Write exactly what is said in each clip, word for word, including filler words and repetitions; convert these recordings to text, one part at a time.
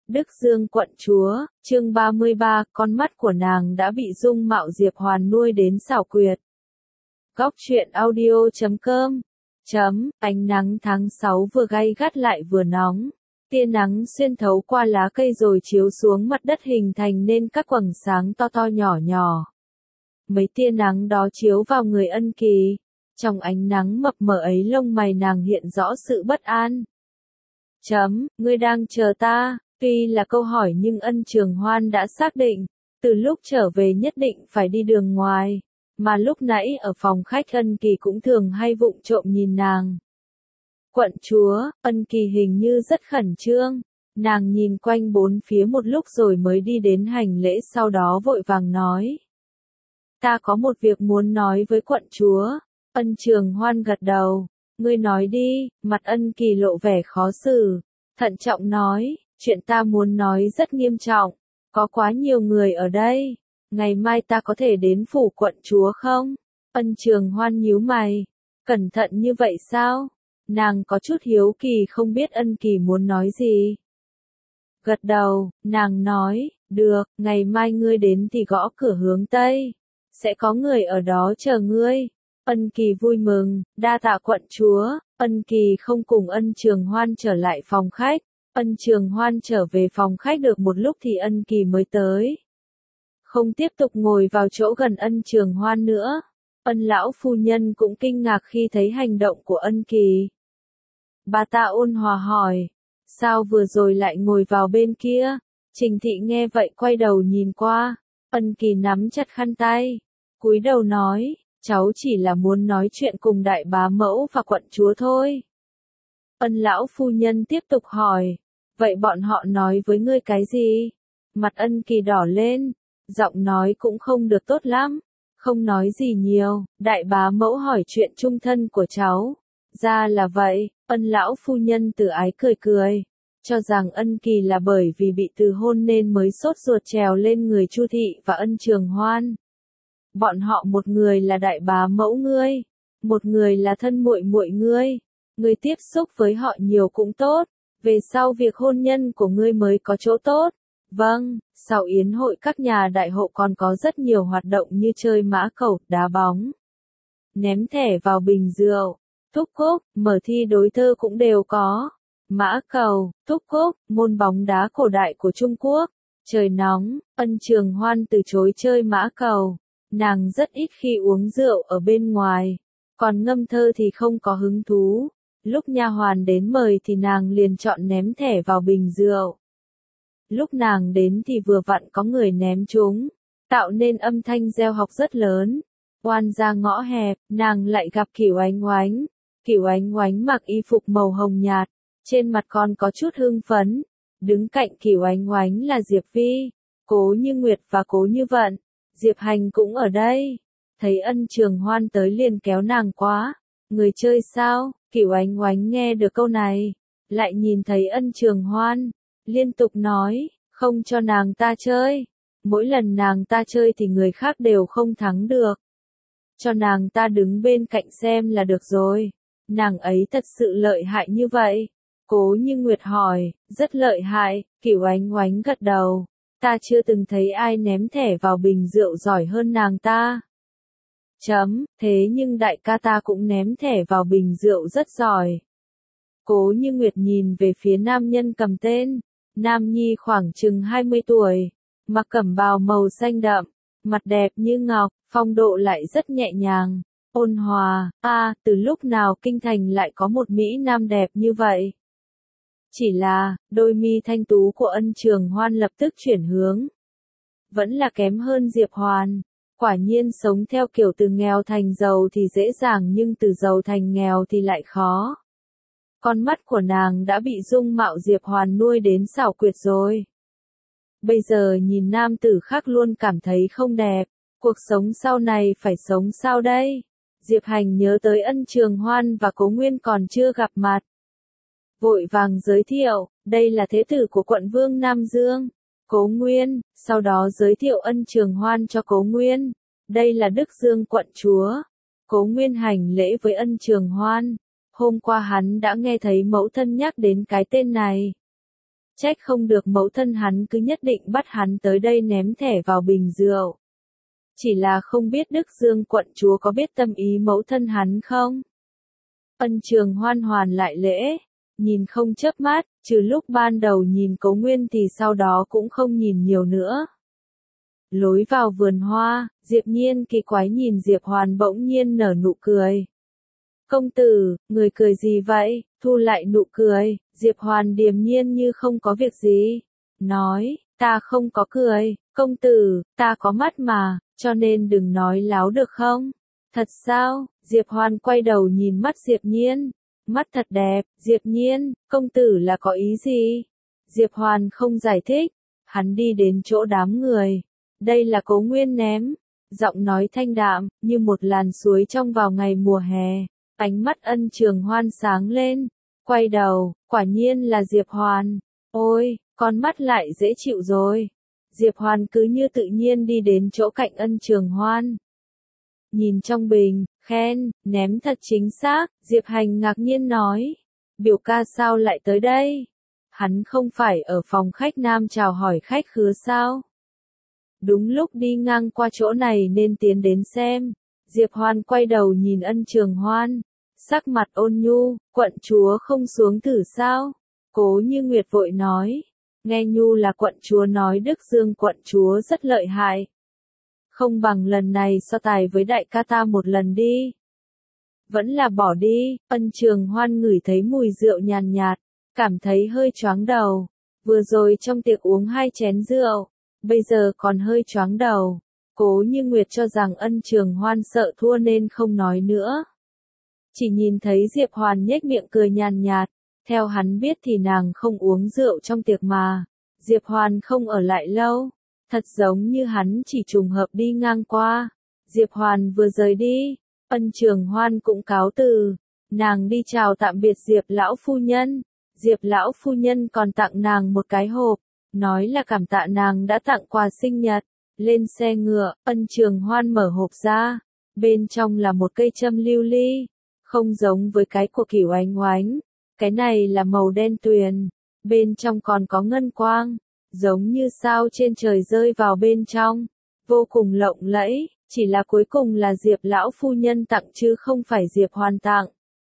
Đức Dương quận chúa, chương ba mươi ba, con mắt của nàng đã bị dung mạo Diệp Hoàn nuôi đến xảo quyệt. Góc truyện audio chấm com chấm, ánh nắng tháng sáu vừa gay gắt lại vừa nóng. Tia nắng xuyên thấu qua lá cây rồi chiếu xuống mặt đất hình thành nên các quầng sáng to to nhỏ nhỏ. Mấy tia nắng đó chiếu vào người Ân Kỳ. Trong ánh nắng mập mờ ấy lông mày nàng hiện rõ sự bất an. Chấm, ngươi đang chờ ta. Tuy là câu hỏi nhưng Ân Trường Hoan đã xác định, từ lúc trở về nhất định phải đi đường ngoài, mà lúc nãy ở phòng khách Ân Kỳ cũng thường hay vụng trộm nhìn nàng. Quận chúa, Ân Kỳ hình như rất khẩn trương, nàng nhìn quanh bốn phía một lúc rồi mới đi đến hành lễ sau đó vội vàng nói. Ta có một việc muốn nói với quận chúa. Ân Trường Hoan gật đầu, ngươi nói đi, mặt Ân Kỳ lộ vẻ khó xử, thận trọng nói. Chuyện ta muốn nói rất nghiêm trọng, có quá nhiều người ở đây, ngày mai ta có thể đến phủ quận chúa không? Ân Trường Hoan nhíu mày, cẩn thận như vậy sao? Nàng có chút hiếu kỳ không biết Ân Kỳ muốn nói gì. Gật đầu, nàng nói, được, ngày mai ngươi đến thì gõ cửa hướng Tây, sẽ có người ở đó chờ ngươi. Ân Kỳ vui mừng, đa tạ quận chúa. Ân Kỳ không cùng Ân Trường Hoan trở lại phòng khách. Ân Trường Hoan trở về phòng khách được một lúc thì Ân Kỳ mới tới. Không tiếp tục ngồi vào chỗ gần Ân Trường Hoan nữa. Ân lão phu nhân cũng kinh ngạc khi thấy hành động của Ân Kỳ. Bà ta ôn hòa hỏi, sao vừa rồi lại ngồi vào bên kia? Trình Thị nghe vậy quay đầu nhìn qua. Ân Kỳ nắm chặt khăn tay, cúi đầu nói, cháu chỉ là muốn nói chuyện cùng đại bá mẫu và quận chúa thôi. Ân lão phu nhân tiếp tục hỏi, vậy bọn họ nói với ngươi cái gì? Mặt Ân Kỳ đỏ lên, giọng nói cũng không được tốt lắm, không nói gì nhiều. Đại bá mẫu hỏi chuyện chung thân của cháu. Ra là vậy. Ân lão phu nhân từ ái cười cười, cho rằng Ân Kỳ là bởi vì bị từ hôn nên mới sốt ruột trèo lên người Chu Thị và Ân Trường Hoan. Bọn họ một người là đại bá mẫu ngươi, một người là thân muội muội ngươi. Ngươi tiếp xúc với họ nhiều cũng tốt, về sau việc hôn nhân của ngươi mới có chỗ tốt. Vâng, sau yến hội các nhà đại hộ còn có rất nhiều hoạt động như chơi mã cầu, đá bóng, ném thẻ vào bình rượu, thúc cúc, mở thi đối thơ cũng đều có. Mã cầu, thúc cúc, môn bóng đá cổ đại của Trung Quốc. Trời nóng, Ân Trường Hoan từ chối chơi mã cầu. Nàng rất ít khi uống rượu ở bên ngoài, còn ngâm thơ thì không có hứng thú. Lúc nha hoàn đến mời thì nàng liền chọn ném thẻ vào bình rượu. Lúc nàng đến thì vừa vặn có người ném trúng, tạo nên âm thanh reo học rất lớn. Oan ra ngõ hẹp, nàng lại gặp Cửu Ánh Oánh. Cửu Ánh Oánh mặc y phục màu hồng nhạt, trên mặt còn có chút hưng phấn. Đứng cạnh Cửu Ánh Oánh là Diệp Vi, Cố Như Nguyệt và Cố Như Vận. Diệp Hành cũng ở đây. Thấy Ân Trường Hoan tới liền kéo nàng qua. Người chơi sao? Cửu Ánh Oánh nghe được câu này, lại nhìn thấy Ân Trường Hoan, liên tục nói, không cho nàng ta chơi. Mỗi lần nàng ta chơi thì người khác đều không thắng được. Cho nàng ta đứng bên cạnh xem là được rồi. Nàng ấy thật sự lợi hại như vậy? Cố Như Nguyệt hỏi, rất lợi hại. Cửu Ánh Oánh gật đầu, ta chưa từng thấy ai ném thẻ vào bình rượu giỏi hơn nàng ta. Chấm, thế nhưng đại ca ta cũng ném thẻ vào bình rượu rất giỏi. Cố Như Nguyệt nhìn về phía nam nhân cầm tên. Nam nhi khoảng chừng hai mươi tuổi, mặc cẩm bào màu xanh đậm, mặt đẹp như ngọc, phong độ lại rất nhẹ nhàng, ôn hòa. A, à, từ lúc nào kinh thành lại có một mỹ nam đẹp như vậy? Chỉ là, đôi mi thanh tú của Ân Trường Hoan lập tức chuyển hướng. Vẫn là kém hơn Diệp Hoàn. Quả nhiên sống theo kiểu từ nghèo thành giàu thì dễ dàng nhưng từ giàu thành nghèo thì lại khó. Con mắt của nàng đã bị dung mạo Diệp Hoàn nuôi đến xảo quyệt rồi. Bây giờ nhìn nam tử khác luôn cảm thấy không đẹp. Cuộc sống sau này phải sống sao đây? Diệp Hành nhớ tới Ân Trường Hoan và Cố Nguyên còn chưa gặp mặt. Vội vàng giới thiệu, đây là thế tử của quận vương Nam Dương, Cố Nguyên, sau đó giới thiệu Ân Trường Hoan cho Cố Nguyên. Đây là Đức Dương quận chúa. Cố Nguyên hành lễ với Ân Trường Hoan. Hôm qua hắn đã nghe thấy mẫu thân nhắc đến cái tên này. Trách không được mẫu thân hắn cứ nhất định bắt hắn tới đây ném thẻ vào bình rượu. Chỉ là không biết Đức Dương quận chúa có biết tâm ý mẫu thân hắn không? Ân Trường Hoan hoàn lại lễ, nhìn không chớp mắt, trừ lúc ban đầu nhìn Cố Nguyên thì sau đó cũng không nhìn nhiều nữa. Lối vào vườn hoa, Diệp Nhiên kỳ quái nhìn Diệp Hoàn bỗng nhiên nở nụ cười. Công tử, người cười gì vậy? Thu lại nụ cười, Diệp Hoàn điềm nhiên như không có việc gì. Nói, ta không có cười, công tử, ta có mắt mà, cho nên đừng nói láo được không? Thật sao? Diệp Hoàn quay đầu nhìn mắt Diệp Nhiên. Mắt thật đẹp, Diệp Nhiên, công tử là có ý gì? Diệp Hoàn không giải thích. Hắn đi đến chỗ đám người. Đây là Cố Nguyên ném. Giọng nói thanh đạm, như một làn suối trong vào ngày mùa hè. Ánh mắt Ân Trường Hoan sáng lên. Quay đầu, quả nhiên là Diệp Hoàn. Ôi, con mắt lại dễ chịu rồi. Diệp Hoàn cứ như tự nhiên đi đến chỗ cạnh Ân Trường Hoan. Nhìn trong bình, khen, ném thật chính xác, Diệp Hành ngạc nhiên nói. Biểu ca sao lại tới đây? Hắn không phải ở phòng khách nam chào hỏi khách khứa sao? Đúng lúc đi ngang qua chỗ này nên tiến đến xem. Diệp Hoan quay đầu nhìn Ân Trường Hoan. Sắc mặt ôn nhu, quận chúa không xuống thử sao? Cố Như Nguyệt vội nói. Nghe nhu là quận chúa nói Đức Dương quận chúa rất lợi hại. Không bằng lần này so tài với đại ca ta một lần đi. Vẫn là bỏ đi, Ân Trường Hoan ngửi thấy mùi rượu nhàn nhạt, cảm thấy hơi choáng đầu. Vừa rồi trong tiệc uống hai chén rượu, bây giờ còn hơi choáng đầu. Cố Như Nguyệt cho rằng Ân Trường Hoan sợ thua nên không nói nữa. Chỉ nhìn thấy Diệp Hoàn nhếch miệng cười nhàn nhạt, theo hắn biết thì nàng không uống rượu trong tiệc mà. Diệp Hoàn không ở lại lâu, thật giống như hắn chỉ trùng hợp đi ngang qua. Diệp Hoàn vừa rời đi, Ân Trường Hoan cũng cáo từ, nàng đi chào tạm biệt Diệp lão phu nhân. Diệp lão phu nhân còn tặng nàng một cái hộp, nói là cảm tạ nàng đã tặng quà sinh nhật. Lên xe ngựa, Ân Trường Hoan mở hộp ra, bên trong là một cây châm lưu ly, không giống với cái của Cửu Oánh Oánh. Cái này là màu đen tuyền, bên trong còn có ngân quang, giống như sao trên trời rơi vào bên trong, vô cùng lộng lẫy, chỉ là cuối cùng là Diệp lão phu nhân tặng chứ không phải Diệp Hoàn tặng.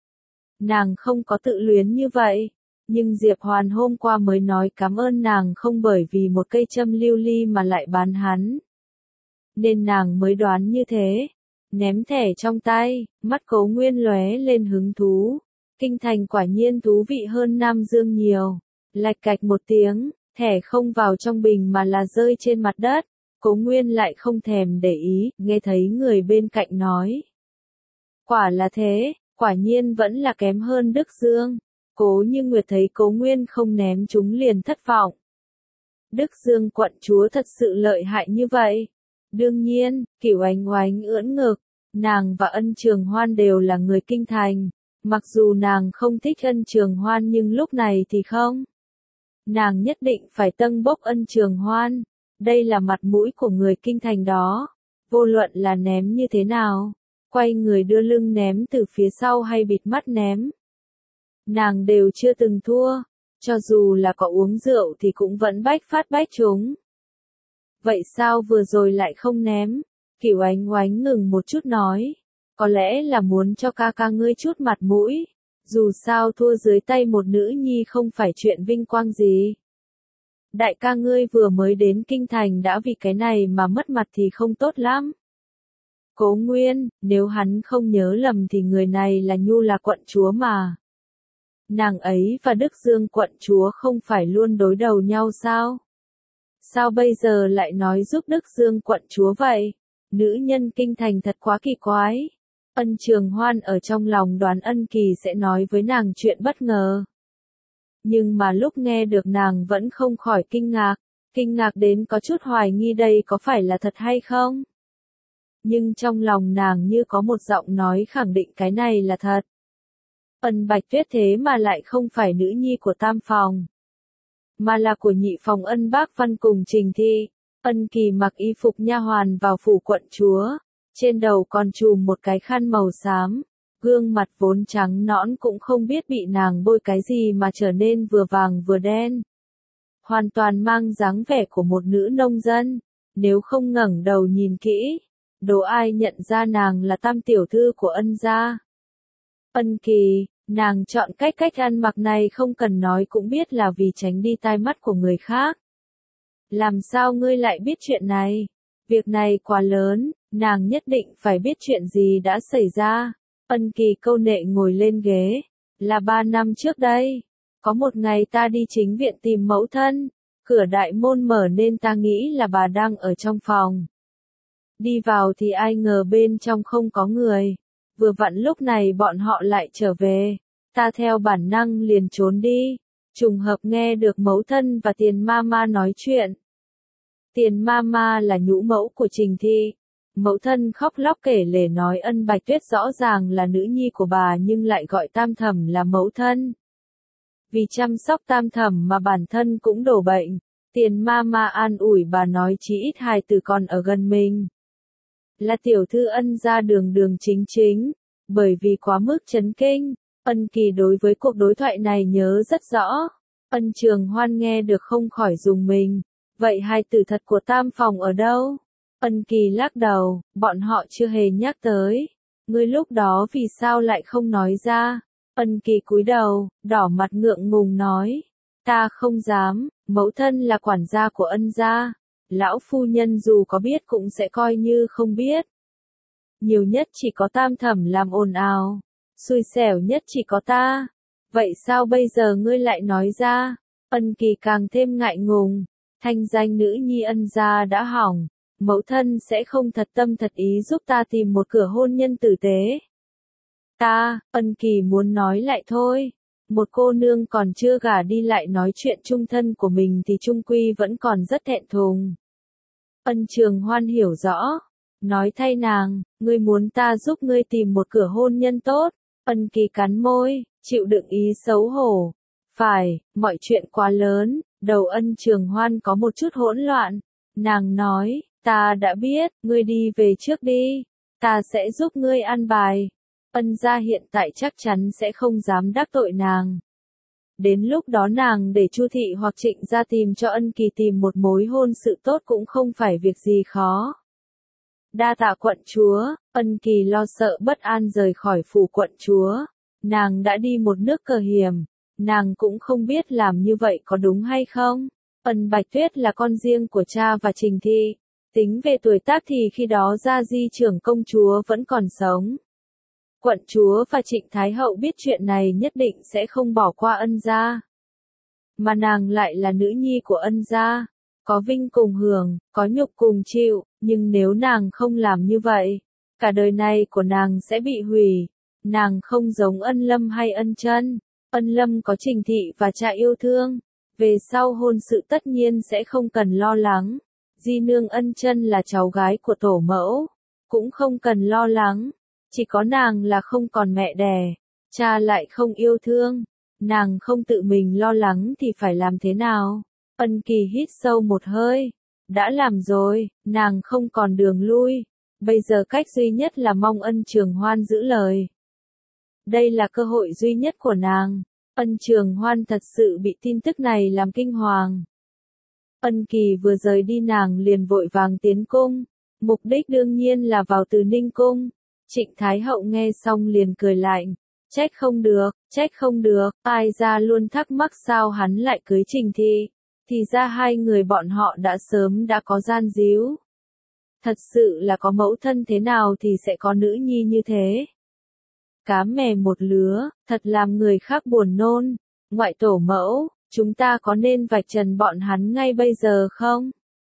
Nàng không có tự luyến như vậy, nhưng Diệp Hoàn hôm qua mới nói cảm ơn nàng không bởi vì một cây châm lưu ly mà lại bán hắn. Nên nàng mới đoán như thế. Ném thẻ trong tay, mắt Cố Nguyên lóe lên hứng thú. Kinh thành quả nhiên thú vị hơn Nam Dương nhiều. Lạch cạch một tiếng, thẻ không vào trong bình mà là rơi trên mặt đất. Cố Nguyên lại không thèm để ý, nghe thấy người bên cạnh nói. Quả là thế, quả nhiên vẫn là kém hơn Đức Dương. Cố Như Nguyệt thấy Cố Nguyên không ném chúng liền thất vọng. Đức Dương quận chúa thật sự lợi hại như vậy. Đương nhiên, Cửu Oánh Oánh ưỡn ngực, nàng và Ân Trường Hoan đều là người kinh thành. Mặc dù nàng không thích Ân Trường Hoan nhưng lúc này thì không. Nàng nhất định phải tâng bốc Ân Trường Hoan. Đây là mặt mũi của người kinh thành đó. Vô luận là ném như thế nào, quay người đưa lưng ném từ phía sau hay bịt mắt ném, nàng đều chưa từng thua. Cho dù là có uống rượu thì cũng vẫn bách phát bách trúng. Vậy sao vừa rồi lại không ném? Cửu Oánh Oánh ngừng một chút nói. Có lẽ là muốn cho ca ca ngươi chút mặt mũi. Dù sao thua dưới tay một nữ nhi không phải chuyện vinh quang gì. Đại ca ngươi vừa mới đến kinh thành đã vì cái này mà mất mặt thì không tốt lắm. Cố Nguyên, nếu hắn không nhớ lầm thì người này là Nhu là quận chúa mà. Nàng ấy và Đức Dương quận chúa không phải luôn đối đầu nhau sao? Sao bây giờ lại nói giúp Đức Dương quận chúa vậy? Nữ nhân kinh thành thật quá kỳ quái. Ân Trường Hoan ở trong lòng đoán Ân Kỳ sẽ nói với nàng chuyện bất ngờ. Nhưng mà lúc nghe được nàng vẫn không khỏi kinh ngạc, kinh ngạc đến có chút hoài nghi đây có phải là thật hay không? Nhưng trong lòng nàng như có một giọng nói khẳng định cái này là thật. Ân Bạch Tuyết thế mà lại không phải nữ nhi của Tam Phòng, mà là của Nhị Phòng Ân Bác Văn cùng Trình Thi. Ân Kỳ mặc y phục nha hoàn vào phủ quận chúa, trên đầu còn trùm một cái khăn màu xám, gương mặt vốn trắng nõn cũng không biết bị nàng bôi cái gì mà trở nên vừa vàng vừa đen. hoàn toàn mang dáng vẻ của một nữ nông dân. Nếu không ngẩng đầu nhìn kỹ, đố ai nhận ra nàng là tam tiểu thư của Ân gia. Ân Kỳ, nàng chọn cách cách ăn mặc này không cần nói cũng biết là vì tránh đi tai mắt của người khác. Làm sao ngươi lại biết chuyện này? Việc này quá lớn, nàng nhất định phải biết chuyện gì đã xảy ra. Ân Kỳ câu nệ ngồi lên ghế. Là ba năm trước đây. Có một ngày ta đi chính viện tìm mẫu thân. Cửa đại môn mở nên ta nghĩ là bà đang ở trong phòng. Đi vào thì ai ngờ bên trong không có người. Vừa vặn lúc này bọn họ lại trở về. Ta theo bản năng liền trốn đi. Trùng hợp nghe được mẫu thân và Tiền Mama nói chuyện. Tiền Mama là nhũ mẫu của Trình Thị. Mẫu thân khóc lóc kể lể nói Ân Bạch Tuyết rõ ràng là nữ nhi của bà nhưng lại gọi Tam Thẩm là mẫu thân. Vì chăm sóc Tam Thẩm mà bản thân cũng đổ bệnh. Tiền Mama an ủi bà nói chí ít hài tử còn ở gần mình. Là tiểu thư Ân gia đường đường chính chính. Bởi vì quá mức chấn kinh, Ân Kỳ đối với cuộc đối thoại này nhớ rất rõ. Ân Trường Hoan nghe được không khỏi rùng mình. Vậy hài tử thật của Tam phòng ở đâu? Ân Kỳ lắc đầu, bọn họ chưa hề nhắc tới. Ngươi lúc đó vì sao lại không nói ra? Ân Kỳ cúi đầu, đỏ mặt ngượng ngùng nói. Ta không dám, mẫu thân là quản gia của Ân gia. Lão phu nhân dù có biết cũng sẽ coi như không biết. Nhiều nhất chỉ có Tam Thẩm làm ồn ào. Xui xẻo nhất chỉ có ta. Vậy sao bây giờ ngươi lại nói ra? Ân Kỳ càng thêm ngại ngùng. Thanh danh nữ nhi Ân gia đã hỏng. Mẫu thân sẽ không thật tâm thật ý giúp ta tìm một cửa hôn nhân tử tế. Ta, Ân Kỳ muốn nói lại thôi. Một cô nương còn chưa gả đi lại nói chuyện chung thân của mình thì chung quy vẫn còn rất thẹn thùng. Ân Trường Hoan hiểu rõ. Nói thay nàng, ngươi muốn ta giúp ngươi tìm một cửa hôn nhân tốt. Ân Kỳ cắn môi, chịu đựng ý xấu hổ. Phải, mọi chuyện quá lớn, đầu Ân Trường Hoan có một chút hỗn loạn. Nàng nói, ta đã biết, ngươi đi về trước đi. Ta sẽ giúp ngươi an bài. Ân gia hiện tại chắc chắn sẽ không dám đắc tội nàng. Đến lúc đó nàng để Chu Thị hoặc Trịnh gia tìm cho Ân Kỳ tìm một mối hôn sự tốt cũng không phải việc gì khó. Đa tạ quận chúa, Ân Kỳ lo sợ bất an rời khỏi phủ quận chúa. Nàng đã đi một nước cờ hiểm. Nàng cũng không biết làm như vậy có đúng hay không. Ân Bạch Tuyết là con riêng của cha và Trình Thị. Tính về tuổi tác thì khi đó Gia Di trưởng công chúa vẫn còn sống. Quận chúa và Trịnh Thái Hậu biết chuyện này nhất định sẽ không bỏ qua Ân gia. Mà nàng lại là nữ nhi của Ân gia. Có vinh cùng hưởng, có nhục cùng chịu, nhưng nếu nàng không làm như vậy, cả đời này của nàng sẽ bị hủy. Nàng không giống Ân Lâm hay Ân Chân. Ân Lâm có Trình Thị và cha yêu thương. Về sau hôn sự tất nhiên sẽ không cần lo lắng. Di nương Ân Chân là cháu gái của tổ mẫu. Cũng không cần lo lắng. Chỉ có nàng là không còn mẹ đẻ. Cha lại không yêu thương. Nàng không tự mình lo lắng thì phải làm thế nào? Ân Kỳ hít sâu một hơi. Đã làm rồi, nàng không còn đường lui. Bây giờ cách duy nhất là mong Ân Trường Hoan giữ lời. Đây là cơ hội duy nhất của nàng. Ân Trường Hoan thật sự bị tin tức này làm kinh hoàng. Ân Kỳ vừa rời đi nàng liền vội vàng tiến cung. Mục đích đương nhiên là vào Từ Ninh cung. Trịnh Thái Hậu nghe xong liền cười lạnh. Trách không được, trách không được, ai ra luôn thắc mắc sao hắn lại cưới Trình Thị. Thì ra hai người bọn họ đã sớm đã có gian díu. Thật sự là có mẫu thân thế nào thì sẽ có nữ nhi như thế. Cá mè một lứa, thật làm người khác buồn nôn. Ngoại tổ mẫu, chúng ta có nên vạch trần bọn hắn ngay bây giờ không?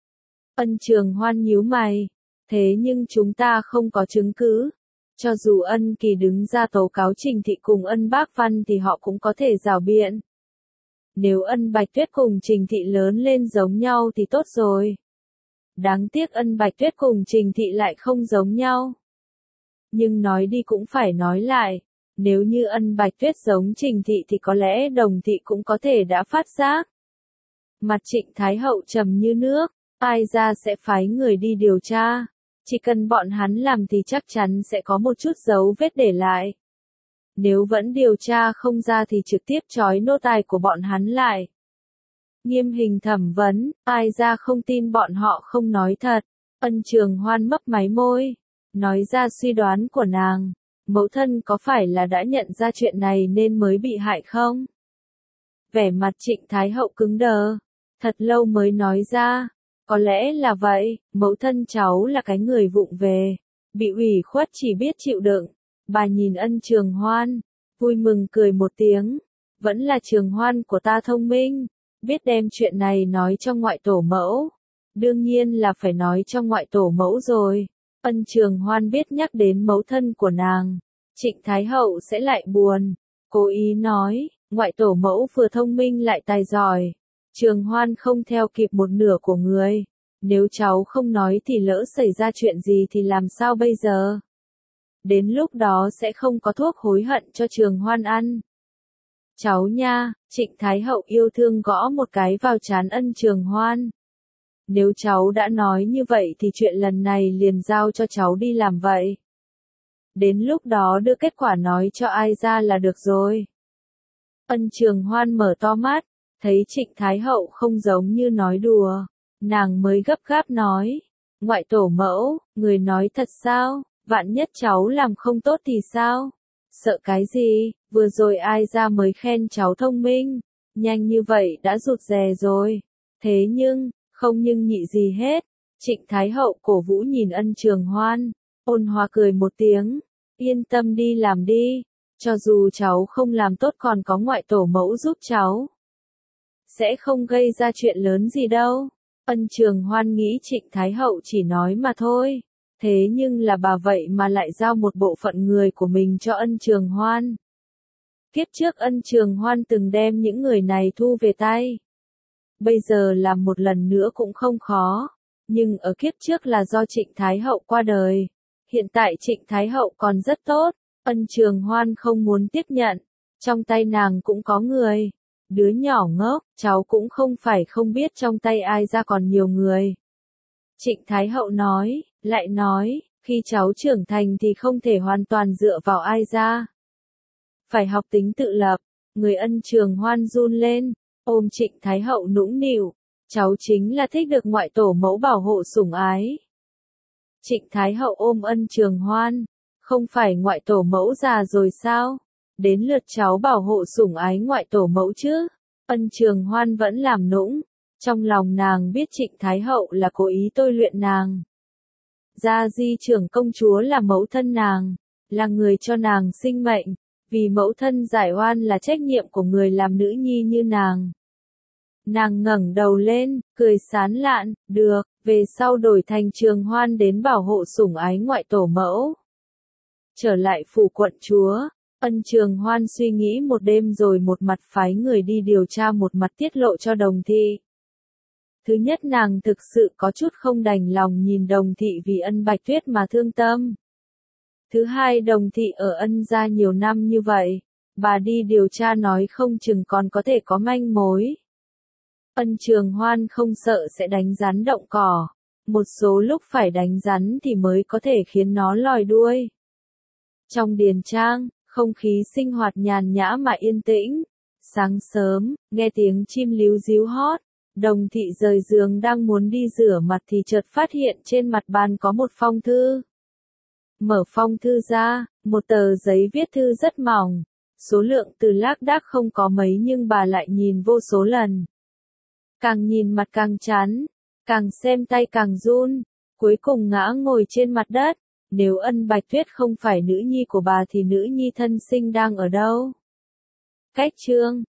Ân Trường Hoan nhíu mày. Thế nhưng chúng ta không có chứng cứ. Cho dù Ân Kỳ đứng ra tố cáo Trình Thị cùng Ân Bác Văn thì họ cũng có thể rào biện. Nếu Ân Bạch Tuyết cùng Trình Thị lớn lên giống nhau thì tốt rồi. Đáng tiếc Ân Bạch Tuyết cùng Trình Thị lại không giống nhau. Nhưng nói đi cũng phải nói lại. Nếu như Ân Bạch Tuyết giống Trình Thị thì có lẽ Đồng Thị cũng có thể đã phát giác. Mặt Trịnh Thái Hậu trầm như nước. Ai ra sẽ phái người đi điều tra. Chỉ cần bọn hắn làm thì chắc chắn sẽ có một chút dấu vết để lại. Nếu vẫn điều tra không ra thì trực tiếp trói nô tài của bọn hắn lại. Nghiêm hình thẩm vấn, ai ra không tin bọn họ không nói thật. Ân Trường Hoan mấp máy môi, nói ra suy đoán của nàng. Mẫu thân có phải là đã nhận ra chuyện này nên mới bị hại không? Vẻ mặt Trịnh Thái Hậu cứng đờ, thật lâu mới nói ra, có lẽ là vậy, mẫu thân cháu là cái người vụng về, bị ủy khuất chỉ biết chịu đựng. Bà nhìn Ân Trường Hoan, vui mừng cười một tiếng, vẫn là Trường Hoan của ta thông minh, biết đem chuyện này nói cho ngoại tổ mẫu. Đương nhiên là phải nói cho ngoại tổ mẫu rồi. Ân Trường Hoan biết nhắc đến mẫu thân của nàng, Trịnh Thái Hậu sẽ lại buồn, cố ý nói, ngoại tổ mẫu vừa thông minh lại tài giỏi, Trường Hoan không theo kịp một nửa của người, nếu cháu không nói thì lỡ xảy ra chuyện gì thì làm sao bây giờ? Đến lúc đó sẽ không có thuốc hối hận cho Trường Hoan ăn. Cháu nha, Trịnh Thái Hậu yêu thương gõ một cái vào trán Ân Trường Hoan. Nếu cháu đã nói như vậy thì chuyện lần này liền giao cho cháu đi làm vậy. Đến lúc đó đưa kết quả nói cho ai ra là được rồi. Ân Trường Hoan mở to mắt, thấy Trịnh Thái Hậu không giống như nói đùa, nàng mới gấp gáp nói, ngoại tổ mẫu, người nói thật sao, vạn nhất cháu làm không tốt thì sao? Sợ cái gì, vừa rồi ai ra mới khen cháu thông minh, nhanh như vậy đã rụt rè rồi. Thế nhưng, không nhưng nhị gì hết, Trịnh Thái Hậu cổ vũ nhìn Ân Trường Hoan, ôn hòa cười một tiếng, yên tâm đi làm đi, cho dù cháu không làm tốt còn có ngoại tổ mẫu giúp cháu. Sẽ không gây ra chuyện lớn gì đâu. Ân Trường Hoan nghĩ Trịnh Thái Hậu chỉ nói mà thôi, thế nhưng là bà vậy mà lại giao một bộ phận người của mình cho Ân Trường Hoan. Kiếp trước Ân Trường Hoan từng đem những người này thu về tay. Bây giờ làm một lần nữa cũng không khó, nhưng ở kiếp trước là do Trịnh Thái Hậu qua đời. Hiện tại Trịnh Thái Hậu còn rất tốt, Ân Trường Hoan không muốn tiếp nhận, trong tay nàng cũng có người. Đứa nhỏ ngốc, cháu cũng không phải không biết trong tay ai ra còn nhiều người. Trịnh Thái Hậu nói, lại nói, khi cháu trưởng thành thì không thể hoàn toàn dựa vào ai ra. Phải học tính tự lập, người Ân Trường Hoan run lên, ôm Trịnh Thái Hậu nũng nịu, cháu chính là thích được ngoại tổ mẫu bảo hộ sủng ái. Trịnh Thái Hậu ôm Ân Trường Hoan, không phải ngoại tổ mẫu già rồi sao? Đến lượt cháu bảo hộ sủng ái ngoại tổ mẫu chứ. Ân Trường Hoan vẫn làm nũng, trong lòng nàng biết Trịnh Thái Hậu là cố ý tôi luyện nàng. Gia Di trưởng công chúa là mẫu thân nàng, là người cho nàng sinh mệnh, vì mẫu thân giải oan là trách nhiệm của người làm nữ nhi như nàng. Nàng ngẩng đầu lên, cười sán lạn, được, về sau đổi thành Trường Hoan đến bảo hộ sủng ái ngoại tổ mẫu. Trở lại phủ quận chúa, Ân Trường Hoan suy nghĩ một đêm rồi một mặt phái người đi điều tra một mặt tiết lộ cho Đồng Thị. Thứ nhất nàng thực sự có chút không đành lòng nhìn Đồng Thị vì Ân Bạch Tuyết mà thương tâm. Thứ hai Đồng Thị ở Ân gia nhiều năm như vậy, bà đi điều tra nói không chừng còn có thể có manh mối. Ân Trường Hoan không sợ sẽ đánh rắn động cỏ, một số lúc phải đánh rắn thì mới có thể khiến nó lòi đuôi. Trong điền trang, không khí sinh hoạt nhàn nhã mà yên tĩnh. Sáng sớm, nghe tiếng chim líu ríu hót, Đồng Thị rời giường đang muốn đi rửa mặt thì chợt phát hiện trên mặt bàn có một phong thư. Mở phong thư ra, một tờ giấy viết thư rất mỏng, số lượng từ lác đác không có mấy nhưng bà lại nhìn vô số lần. Càng nhìn mặt càng chán, càng xem tay càng run, cuối cùng ngã ngồi trên mặt đất. Nếu Ân Bạch Tuyết không phải nữ nhi của bà thì nữ nhi thân sinh đang ở đâu? Cách chương